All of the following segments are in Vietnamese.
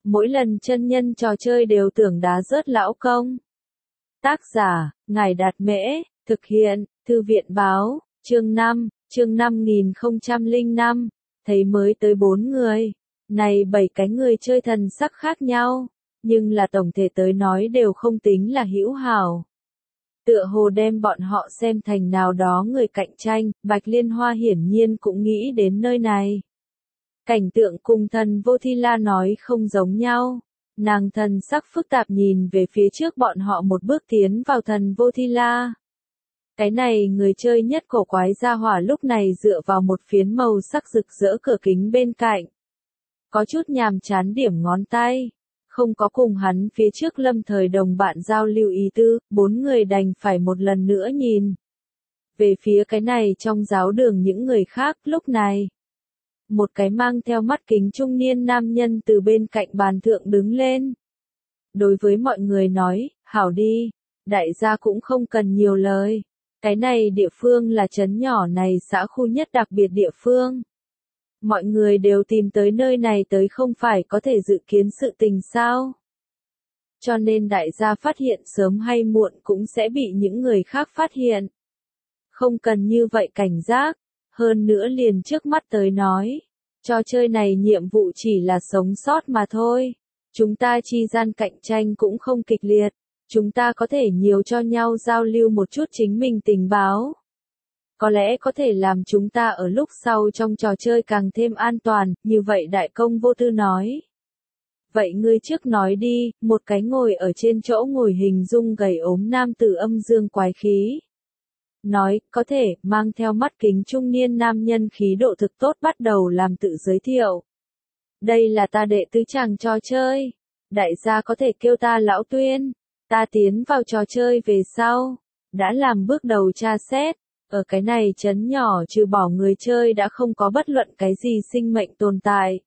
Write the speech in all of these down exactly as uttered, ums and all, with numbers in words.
mỗi lần chân nhân trò chơi đều tưởng đá rớt lão công. Tác giả, Ngài Đạt Mễ, thực hiện, Thư viện Báo, chương năm, chương năm nghìn không trăm lẻ năm, thấy mới tới bốn người. Này bảy cái người chơi thần sắc khác nhau, nhưng là tổng thể tới nói đều không tính là hữu hảo. Tựa hồ đem bọn họ xem thành nào đó người cạnh tranh, Bạch Liên Hoa hiển nhiên cũng nghĩ đến nơi này. Cảnh tượng cùng thần Vô Thi La nói không giống nhau. Nàng thần sắc phức tạp nhìn về phía trước bọn họ một bước tiến vào thần Vô Thi La. Cái này người chơi nhất cổ quái gia hỏa lúc này dựa vào một phiến màu sắc rực rỡ cửa kính bên cạnh. Có chút nhàm chán điểm ngón tay. Không có cùng hắn phía trước lâm thời đồng bạn giao lưu ý tư, bốn người đành phải một lần nữa nhìn. Về phía cái này trong giáo đường những người khác lúc này. Một cái mang theo mắt kính trung niên nam nhân từ bên cạnh bàn thượng đứng lên. Đối với mọi người nói, hảo đi, đại gia cũng không cần nhiều lời. Cái này địa phương là trấn nhỏ này xã khu nhất đặc biệt địa phương. Mọi người đều tìm tới nơi này tới không phải có thể dự kiến sự tình sao. Cho nên đại gia phát hiện sớm hay muộn cũng sẽ bị những người khác phát hiện. Không cần như vậy cảnh giác, hơn nữa liền trước mắt tới nói. Trò chơi này nhiệm vụ chỉ là sống sót mà thôi. Chúng ta chi gian cạnh tranh cũng không kịch liệt. Chúng ta có thể nhiều cho nhau giao lưu một chút chính mình tình báo. Có lẽ có thể làm chúng ta ở lúc sau trong trò chơi càng thêm an toàn, như vậy đại công vô tư nói. Vậy ngươi trước nói đi, một cái ngồi ở trên chỗ ngồi hình dung gầy ốm nam tử âm dương quái khí. Nói, có thể, mang theo mắt kính trung niên nam nhân khí độ thực tốt bắt đầu làm tự giới thiệu. Đây là ta đệ tứ chàng trò chơi. Đại gia có thể kêu ta Lão Tuyên. Ta tiến vào trò chơi về sau. Đã làm bước đầu tra xét. Ở cái này trấn nhỏ trừ bỏ người chơi đã không có bất luận cái gì sinh mệnh tồn tại.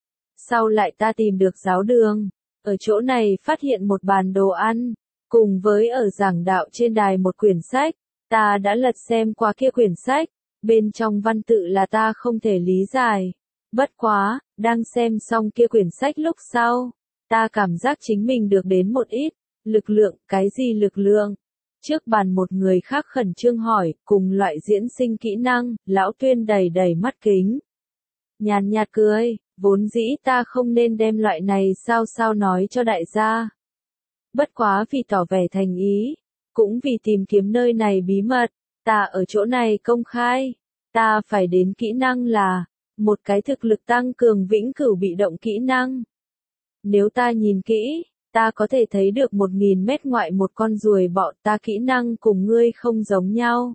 Sau lại ta tìm được giáo đường. Ở chỗ này phát hiện một bàn đồ ăn. Cùng với ở giảng đạo trên đài một quyển sách. Ta đã lật xem qua kia quyển sách. Bên trong văn tự là ta không thể lý giải. Bất quá, đang xem xong kia quyển sách lúc sau. Ta cảm giác chính mình được đến một ít. Lực lượng, cái gì lực lượng? Trước bàn một người khác khẩn trương hỏi, cùng loại diễn sinh kỹ năng, Lão Tuyên đầy đầy mắt kính. Nhàn nhạt cười, vốn dĩ ta không nên đem loại này sao sao nói cho đại gia. Bất quá vì tỏ vẻ thành ý, cũng vì tìm kiếm nơi này bí mật, ta ở chỗ này công khai, ta phải đến kỹ năng là, một cái thực lực tăng cường vĩnh cửu bị động kỹ năng. Nếu ta nhìn kỹ, ta có thể thấy được một nghìn mét ngoại một con ruồi bọ, ta kỹ năng cùng ngươi không giống nhau.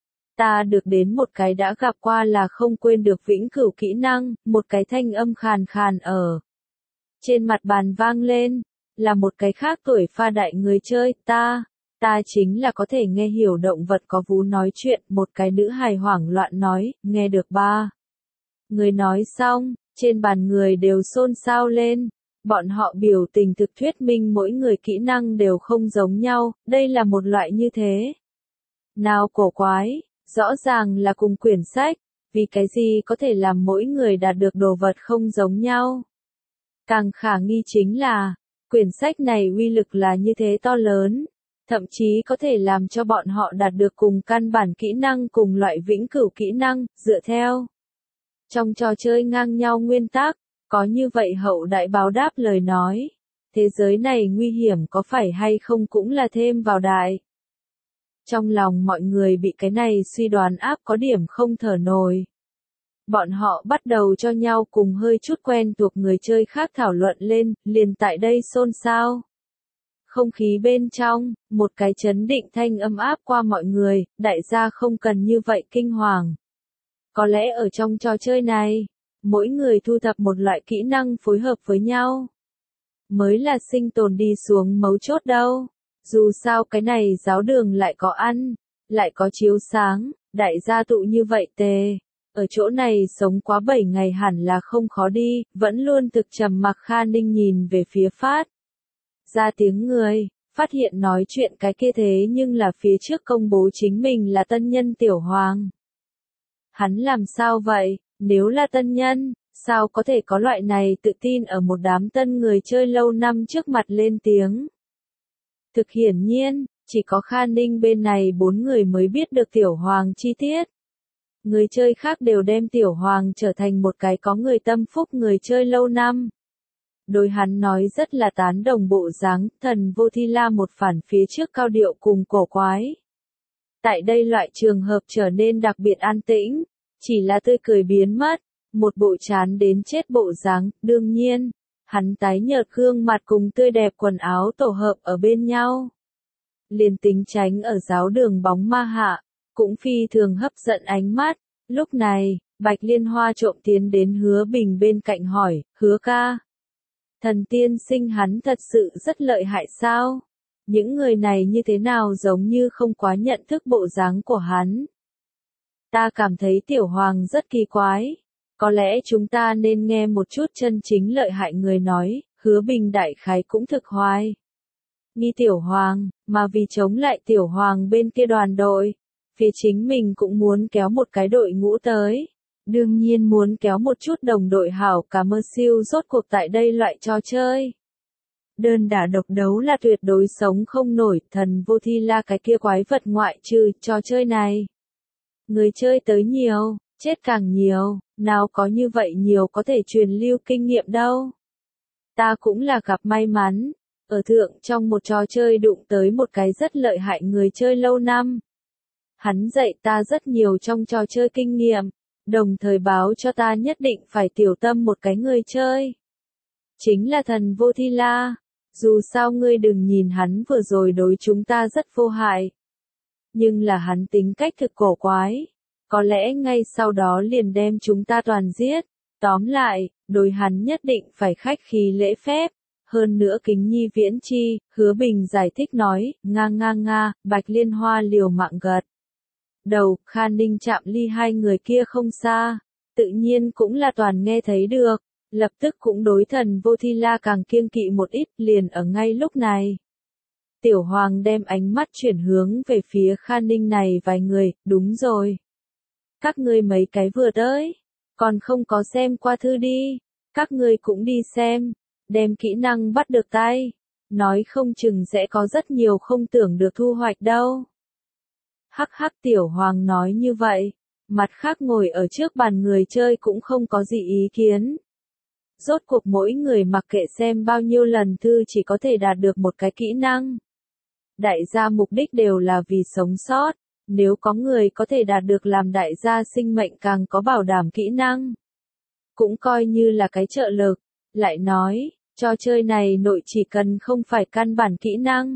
Ta được đến một cái đã gặp qua là không quên được vĩnh cửu kỹ năng, một cái thanh âm khàn khàn ở. Trên mặt bàn vang lên, là một cái khác tuổi pha đại người chơi, ta, ta chính là có thể nghe hiểu động vật có vú nói chuyện, một cái nữ hài hoảng loạn nói, nghe được ba. Người nói xong, trên bàn người đều xôn xao lên. Bọn họ biểu tình thực thuyết minh mỗi người kỹ năng đều không giống nhau, đây là một loại như thế. Nào cổ quái, rõ ràng là cùng quyển sách, vì cái gì có thể làm mỗi người đạt được đồ vật không giống nhau. Càng khả nghi chính là, quyển sách này uy lực là như thế to lớn, thậm chí có thể làm cho bọn họ đạt được cùng căn bản kỹ năng cùng loại vĩnh cửu kỹ năng, dựa theo. Trong trò chơi ngang nhau nguyên tắc. Có như vậy hậu đại báo đáp lời nói. Thế giới này nguy hiểm có phải hay không cũng là thêm vào đại. Trong lòng mọi người bị cái này suy đoán áp có điểm không thở nổi. Bọn họ bắt đầu cho nhau cùng hơi chút quen thuộc người chơi khác thảo luận lên, liền tại đây xôn xao. Không khí bên trong, một cái chấn định thanh âm áp qua mọi người, đại gia không cần như vậy kinh hoàng. Có lẽ ở trong trò chơi này, mỗi người thu thập một loại kỹ năng phối hợp với nhau. Mới là sinh tồn đi xuống mấu chốt đâu. Dù sao cái này giáo đường lại có ăn, lại có chiếu sáng, đại gia tụ như vậy tề. Ở chỗ này sống quá bảy ngày hẳn là không khó đi, vẫn luôn thực trầm mặc Kha Ninh nhìn về phía Phát. Ra tiếng người, phát hiện nói chuyện cái kia thế nhưng là phía trước công bố chính mình là tân nhân tiểu hoàng. Hắn làm sao vậy? Nếu là tân nhân, sao có thể có loại này tự tin ở một đám tân người chơi lâu năm trước mặt lên tiếng. Thực hiển nhiên, chỉ có Kha Ninh bên này bốn người mới biết được Tiểu Hoàng chi tiết. Người chơi khác đều đem Tiểu Hoàng trở thành một cái có người tâm phúc người chơi lâu năm. Đối hắn nói rất là tán đồng bộ dáng, thần vô thi la một phản phía trước cao điệu cùng cổ quái. Tại đây loại trường hợp trở nên đặc biệt an tĩnh, chỉ là tươi cười biến mất, một bộ chán đến chết bộ dáng, đương nhiên, hắn tái nhợt gương mặt cùng tươi đẹp quần áo tổ hợp ở bên nhau. Liền tính tránh ở giáo đường bóng ma hạ, cũng phi thường hấp dẫn ánh mắt, lúc này, Bạch Liên Hoa trộm tiến đến Hứa Bình bên cạnh hỏi, Hứa ca. Thần tiên sinh hắn thật sự rất lợi hại sao? Những người này như thế nào giống như không quá nhận thức bộ dáng của hắn. Ta cảm thấy Tiểu Hoàng rất kỳ quái. Có lẽ chúng ta nên nghe một chút chân chính lợi hại người nói, Hứa Bình đại khái cũng thực hoài. Nghi Tiểu Hoàng, mà vì chống lại Tiểu Hoàng bên kia đoàn đội, phía chính mình cũng muốn kéo một cái đội ngũ tới. Đương nhiên muốn kéo một chút đồng đội hảo cả mơ siêu rốt cuộc tại đây loại trò chơi. Đơn đả độc đấu là tuyệt đối sống không nổi, thần vô thi la cái kia quái vật ngoại trừ trò chơi này. Người chơi tới nhiều, chết càng nhiều, nào có như vậy nhiều có thể truyền lưu kinh nghiệm đâu. Ta cũng là gặp may mắn, ở thượng trong một trò chơi đụng tới một cái rất lợi hại người chơi lâu năm. Hắn dạy ta rất nhiều trong trò chơi kinh nghiệm, đồng thời báo cho ta nhất định phải tiểu tâm một cái người chơi. Chính là thần vô thi la, dù sao ngươi đừng nhìn hắn vừa rồi đối chúng ta rất vô hại. Nhưng là hắn tính cách thực cổ quái, có lẽ ngay sau đó liền đem chúng ta toàn giết. Tóm lại, đối hắn nhất định phải khách khí lễ phép. Hơn nữa kính nhi viễn chi, Hứa Bình giải thích nói, nga nga nga, Bạch Liên Hoa liều mạng gật. Đầu, Kha Ninh chạm ly hai người kia không xa, tự nhiên cũng là toàn nghe thấy được, lập tức cũng đối thần vô thi la càng kiêng kỵ một ít liền ở ngay lúc này. Tiểu Hoàng đem ánh mắt chuyển hướng về phía Kha Ninh này vài người, đúng rồi. Các ngươi mấy cái vừa tới, còn không có xem qua thư đi, các ngươi cũng đi xem, đem kỹ năng bắt được tay, nói không chừng sẽ có rất nhiều không tưởng được thu hoạch đâu. Hắc hắc Tiểu Hoàng nói như vậy, mặt khác ngồi ở trước bàn người chơi cũng không có gì ý kiến. Rốt cuộc mỗi người mặc kệ xem bao nhiêu lần thư chỉ có thể đạt được một cái kỹ năng. Đại gia mục đích đều là vì sống sót, nếu có người có thể đạt được làm đại gia sinh mệnh càng có bảo đảm kỹ năng. Cũng coi như là cái trợ lực, lại nói, trò chơi này nội chỉ cần không phải căn bản kỹ năng,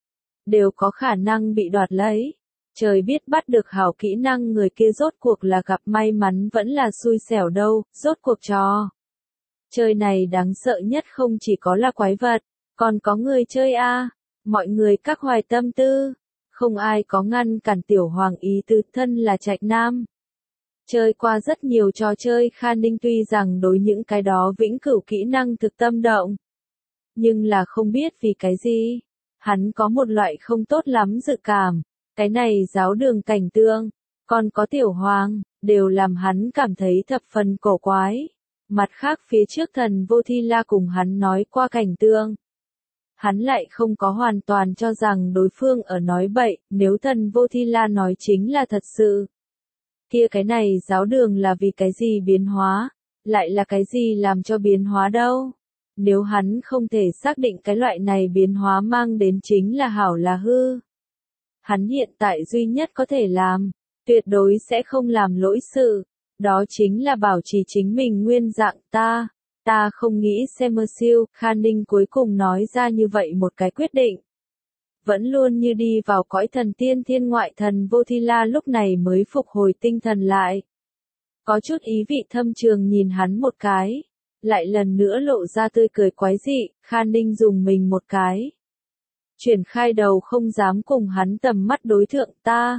đều có khả năng bị đoạt lấy. Trời biết bắt được hảo kỹ năng người kia rốt cuộc là gặp may mắn vẫn là xui xẻo đâu, rốt cuộc trò. Chơi này đáng sợ nhất không chỉ có là quái vật, còn có người chơi a, mọi người các hoài tâm tư, không ai có ngăn cản Tiểu Hoàng ý tứ thân là trạch nam. Chơi qua rất nhiều trò chơi Kha Ninh tuy rằng đối những cái đó vĩnh cửu kỹ năng thực tâm động, nhưng là không biết vì cái gì, hắn có một loại không tốt lắm dự cảm. Cái này giáo đường cảnh tượng, còn có Tiểu Hoàng, đều làm hắn cảm thấy thập phần cổ quái. Mặt khác phía trước thần vô thi la cùng hắn nói qua cảnh tượng. Hắn lại không có hoàn toàn cho rằng đối phương ở nói bậy, nếu thần vô thi la nói chính là thật sự. Kia cái này giáo đường là vì cái gì biến hóa, lại là cái gì làm cho biến hóa đâu. Nếu hắn không thể xác định cái loại này biến hóa mang đến chính là hảo là hư. Hắn hiện tại duy nhất có thể làm, tuyệt đối sẽ không làm lỗi sự, đó chính là bảo trì chính mình nguyên dạng ta, ta không nghĩ xem mơ siêu, Kha Ninh cuối cùng nói ra như vậy một cái quyết định. Vẫn luôn như đi vào cõi thần tiên thiên ngoại thần vô thi la lúc này mới phục hồi tinh thần lại. Có chút ý vị thâm trường nhìn hắn một cái, lại lần nữa lộ ra tươi cười quái dị, Kha Ninh dùng mình một cái. Chuyển khai đầu không dám cùng hắn tầm mắt đối thượng ta.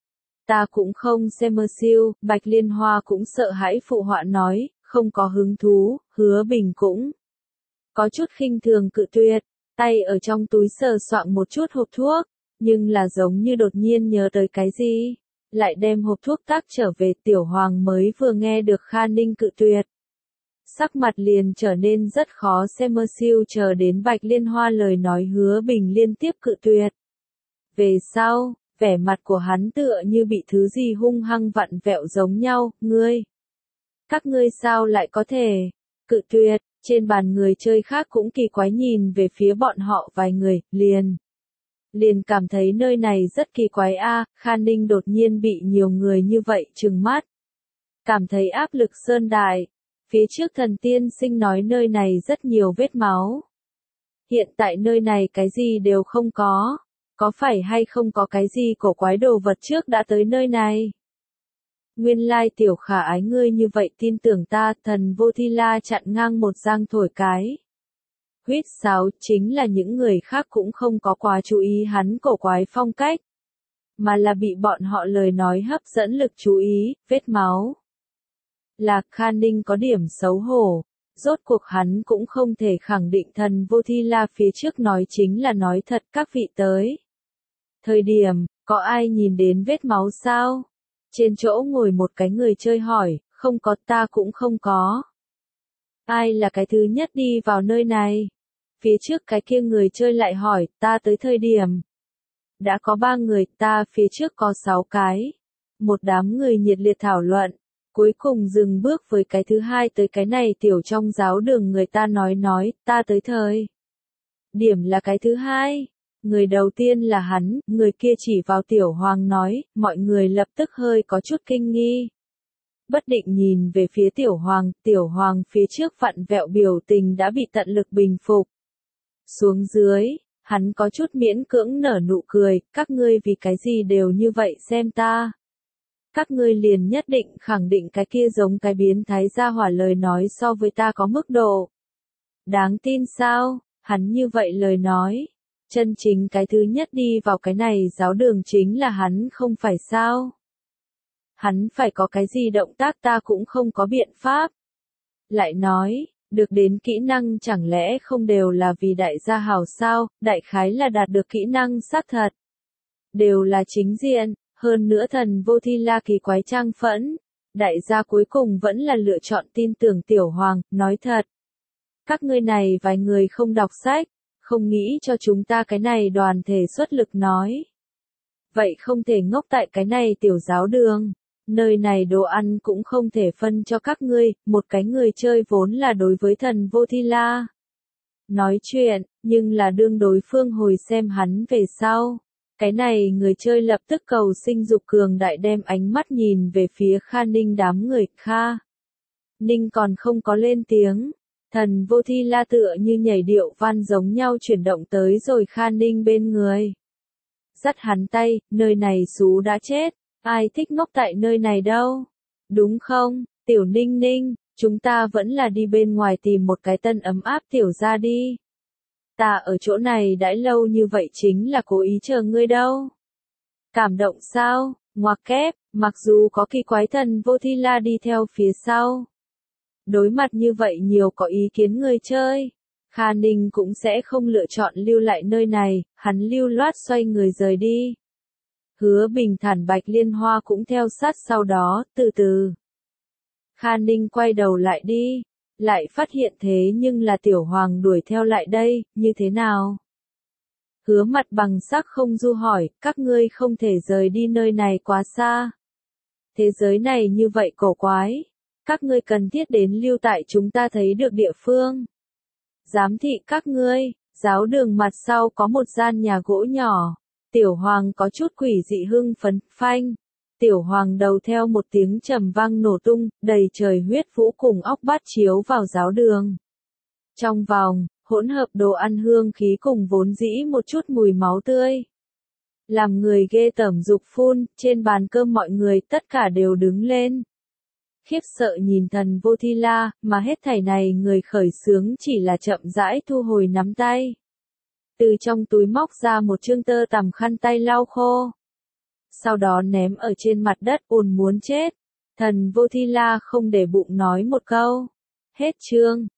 Ta cũng không xem mơ siêu, Bạch Liên Hoa cũng sợ hãi phụ họa nói, không có hứng thú, Hứa Bình cũng có chút khinh thường cự tuyệt, tay ở trong túi sờ soạng một chút hộp thuốc, nhưng là giống như đột nhiên nhớ tới cái gì, lại đem hộp thuốc tác trở về. Tiểu Hoàng mới vừa nghe được Kha Ninh cự tuyệt. sắc mặt liền trở nên rất khó xem mơ siêu chờ đến Bạch Liên Hoa lời nói Hứa Bình liên tiếp cự tuyệt. Về sau, vẻ mặt của hắn tựa như bị thứ gì hung hăng vặn vẹo giống nhau, ngươi. Các ngươi sao lại có thể cự tuyệt, trên bàn người chơi khác cũng kỳ quái nhìn về phía bọn họ vài người, liền. Liền cảm thấy nơi này rất kỳ quái a. Khan Ninh đột nhiên bị nhiều người như vậy trừng mắt. Cảm thấy áp lực sơn đại. Phía trước thần tiên sinh nói nơi này rất nhiều vết máu. Hiện tại nơi này cái gì đều không có. Có phải hay không có cái gì cổ quái đồ vật trước đã tới nơi này? Nguyên lai tiểu khả ái ngươi như vậy tin tưởng ta, thần vô thi la chặn ngang một giang thổi cái. Huyết sáo chính là những người khác cũng không có quá chú ý hắn cổ quái phong cách. Mà là bị bọn họ lời nói hấp dẫn lực chú ý, vết máu. Lạc Khan Ninh có điểm xấu hổ. Rốt cuộc hắn cũng không thể khẳng định thần vô thi la phía trước nói chính là nói thật các vị tới. Thời điểm, có ai nhìn đến vết máu sao? Trên chỗ ngồi một cái người chơi hỏi, không có ta cũng không có. Ai là cái thứ nhất đi vào nơi này? Phía trước cái kia người chơi lại hỏi, ta tới thời điểm. Đã có ba người, ta phía trước có sáu cái. Một đám người nhiệt liệt thảo luận. Cuối cùng dừng bước với cái thứ hai tới cái này tiểu trong giáo đường người ta nói nói, ta tới thời. Điểm là cái thứ hai. Người đầu tiên là hắn, người kia chỉ vào tiểu hoàng nói, mọi người lập tức hơi có chút kinh nghi. Bất định nhìn về phía tiểu hoàng, tiểu hoàng phía trước vặn vẹo biểu tình đã bị tận lực bình phục. Xuống dưới, hắn có chút miễn cưỡng nở nụ cười, các ngươi vì cái gì đều như vậy xem ta. Các ngươi liền nhất định khẳng định cái kia giống cái biến thái gia hỏa lời nói so với ta có mức độ. Đáng tin sao, hắn như vậy lời nói. Chân chính cái thứ nhất đi vào cái này giáo đường chính là hắn không phải sao. Hắn phải có cái gì động tác ta cũng không có biện pháp. Lại nói, được đến kỹ năng chẳng lẽ không đều là vì đại gia hào sao, đại khái là đạt được kỹ năng xác thật. Đều là chính diện, hơn nữa thần vô thi la kỳ quái trang phẫn. Đại gia cuối cùng vẫn là lựa chọn tin tưởng tiểu hoàng, nói thật. Các ngươi này vài người không đọc sách. Không nghĩ cho chúng ta cái này đoàn thể xuất lực nói. Vậy không thể ngốc tại cái này tiểu giáo đường. Nơi này đồ ăn cũng không thể phân cho các ngươi, một cái người chơi vốn là đối với thần vô thi la. Nói chuyện, nhưng là đương đối phương hồi xem hắn về sau. Cái này người chơi lập tức cầu sinh dục cường đại đem ánh mắt nhìn về phía Kha Ninh đám người Kha. Ninh còn không có lên tiếng. Thần vô thi la tựa như nhảy điệu văn giống nhau chuyển động tới rồi Khan Ninh bên người. Dắt hắn tay, nơi này xú đã chết, ai thích ngốc tại nơi này đâu. Đúng không, tiểu Ninh Ninh, chúng ta vẫn là đi bên ngoài tìm một cái tân ấm áp tiểu ra đi. Ta ở chỗ này đãi lâu như vậy chính là cố ý chờ ngươi đâu. Cảm động sao, ngoặc kép, mặc dù có kỳ quái thần vô thi la đi theo phía sau. Đối mặt như vậy nhiều có ý kiến người chơi, Kha Ninh cũng sẽ không lựa chọn lưu lại nơi này, hắn lưu loát xoay người rời đi. Hứa Bình Thản Bạch Liên Hoa cũng theo sát sau đó, từ từ. Kha Ninh quay đầu lại đi, lại phát hiện thế nhưng là tiểu hoàng đuổi theo lại đây, như thế nào? Hứa mặt bằng sắc không du hỏi, các ngươi không thể rời đi nơi này quá xa. Thế giới này như vậy cổ quái. Các ngươi cần thiết đến lưu tại chúng ta thấy được địa phương. Giám thị các ngươi, giáo đường mặt sau có một gian nhà gỗ nhỏ. Tiểu hoàng có chút quỷ dị hưng phấn, phanh. Tiểu hoàng đầu theo một tiếng trầm vang nổ tung, đầy trời huyết vũ cùng óc bát chiếu vào giáo đường. Trong vòng, hỗn hợp đồ ăn hương khí cùng vốn dĩ một chút mùi máu tươi. Làm người ghê tởm dục phun, trên bàn cơm mọi người tất cả đều đứng lên. Khiếp sợ nhìn thần vô thi la, mà hết thảy này người khởi xướng chỉ là chậm rãi thu hồi nắm tay. Từ trong túi móc ra một chương tơ tằm khăn tay lau khô. Sau đó ném ở trên mặt đất ồn muốn chết. Thần vô thi la không để bụng nói một câu. Hết chương.